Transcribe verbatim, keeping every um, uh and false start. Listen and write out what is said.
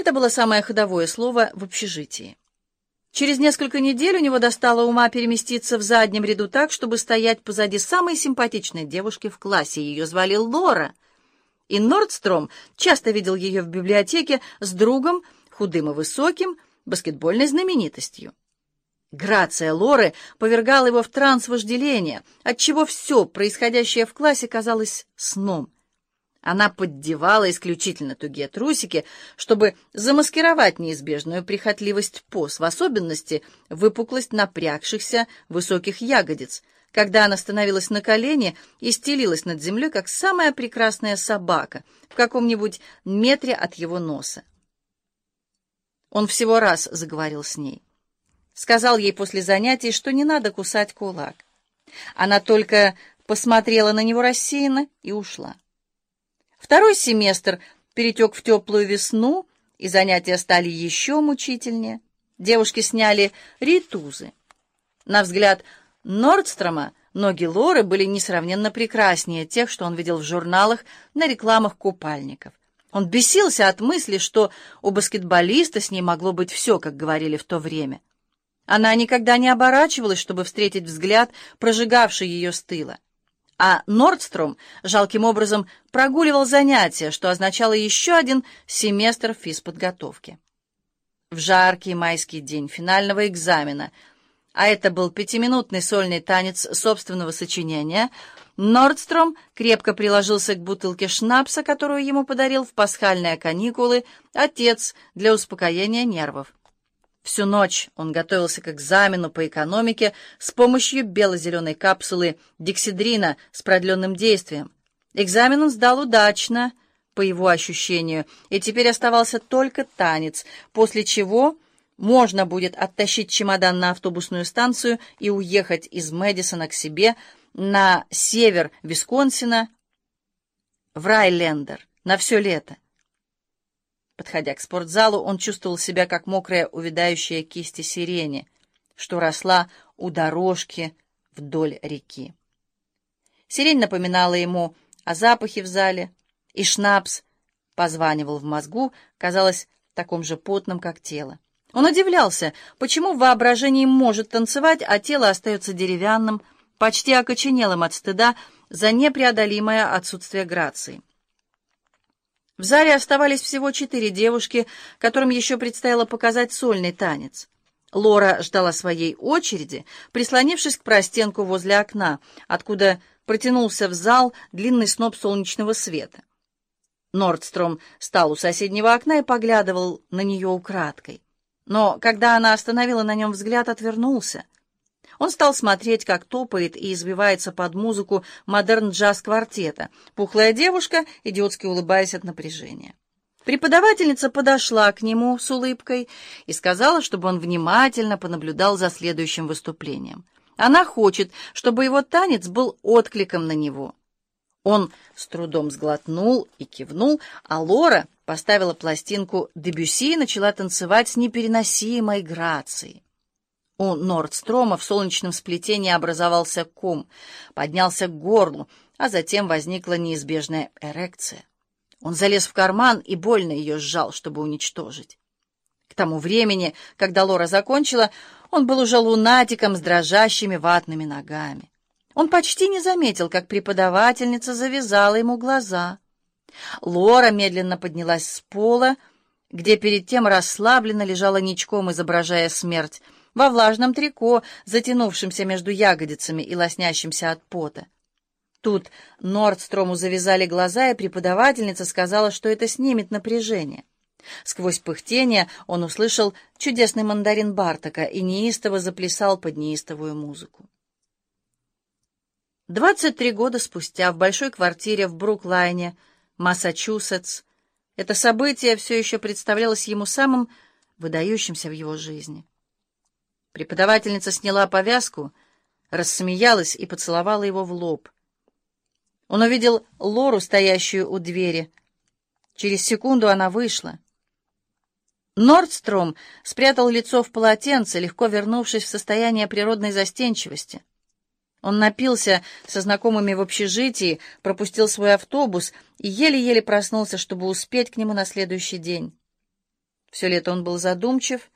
Это было самое ходовое слово в общежитии. Через несколько недель у него достало ума переместиться в заднем ряду так, чтобы стоять позади самой симпатичной девушки в классе. Ее звали Лора, и Нордстром часто видел ее в библиотеке с другом, худым и высоким, баскетбольной знаменитостью. Грация Лоры повергала его в транс вожделения, отчего все происходящее в классе казалось сном. Она поддевала исключительно тугие трусики, чтобы замаскировать неизбежную прихотливость поз, в особенности выпуклость напрягшихся высоких ягодиц, когда она становилась на колени и стелилась над землей, как самая прекрасная собака в каком-нибудь метре от его носа. Он всего раз заговорил с ней. Сказал ей после занятий, что не надо кусать кулак. Она только посмотрела на него рассеянно и ушла. Второй семестр перетек в теплую весну, и занятия стали еще мучительнее. Девушки сняли ритузы. На взгляд Нордстрома ноги Лоры были несравненно прекраснее тех, что он видел в журналах на рекламах купальников. Он бесился от мысли, что у баскетболиста с ней могло быть все, как говорили в то время. Она никогда не оборачивалась, чтобы встретить взгляд, прожигавший ее с тыла. А Нордстром жалким образом прогуливал занятия, что означало еще один семестр физподготовки. В жаркий майский день финального экзамена, а это был пятиминутный сольный танец собственного сочинения, Нордстром крепко приложился к бутылке шнапса, которую ему подарил в пасхальные каникулы отец для успокоения нервов. Всю ночь он готовился к экзамену по экономике с помощью бело-зеленой капсулы диксидрина с продленным действием. Экзамен он сдал удачно, по его ощущению, и теперь оставался только танец, после чего можно будет оттащить чемодан на автобусную станцию и уехать из Мэдисона к себе на север Висконсина, в Райлендер, на все лето. Подходя к спортзалу, он чувствовал себя, как мокрая увядающая кисти сирени, что росла у дорожки вдоль реки. Сирень напоминала ему о запахе в зале, и шнапс позванивал в мозгу, казалось, таком же потным, как тело. Он удивлялся, почему в воображении может танцевать, а тело остается деревянным, почти окоченелым от стыда за непреодолимое отсутствие грации. В зале оставались всего четыре девушки, которым еще предстояло показать сольный танец. Лора ждала своей очереди, прислонившись к простенку возле окна, откуда протянулся в зал длинный сноп солнечного света. Нордстром стал у соседнего окна и поглядывал на нее украдкой. Но когда она остановила на нем взгляд, отвернулся. Он стал смотреть, как топает и избивается под музыку модерн-джаз-квартета. Пухлая девушка, идиотски улыбаясь от напряжения. Преподавательница подошла к нему с улыбкой и сказала, чтобы он внимательно понаблюдал за следующим выступлением. Она хочет, чтобы его танец был откликом на него. Он с трудом сглотнул и кивнул, а Лора поставила пластинку Дебюсси и начала танцевать с непереносимой грацией. У Нордстрома в солнечном сплетении образовался ком, поднялся к горлу, а затем возникла неизбежная эрекция. Он залез в карман и больно ее сжал, чтобы уничтожить. К тому времени, когда Лора закончила, он был уже лунатиком с дрожащими ватными ногами. Он почти не заметил, как преподавательница завязала ему глаза. Лора медленно поднялась с пола, где перед тем расслабленно лежала ничком, изображая смерть, во влажном трико, затянувшемся между ягодицами и лоснящимся от пота. Тут Нордстрому завязали глаза, и преподавательница сказала, что это снимет напряжение. Сквозь пыхтение он услышал чудесный мандарин Бартака и неистово заплясал под неистовую музыку. Двадцать три года спустя в большой квартире в Бруклайне, Массачусетс, это событие все еще представлялось ему самым выдающимся в его жизни. Преподавательница сняла повязку, рассмеялась и поцеловала его в лоб. Он увидел Лору, стоящую у двери. Через секунду она вышла. Нордстром спрятал лицо в полотенце, легко вернувшись в состояние природной застенчивости. Он напился со знакомыми в общежитии, пропустил свой автобус и еле-еле проснулся, чтобы успеть к нему на следующий день. Все лето он был задумчив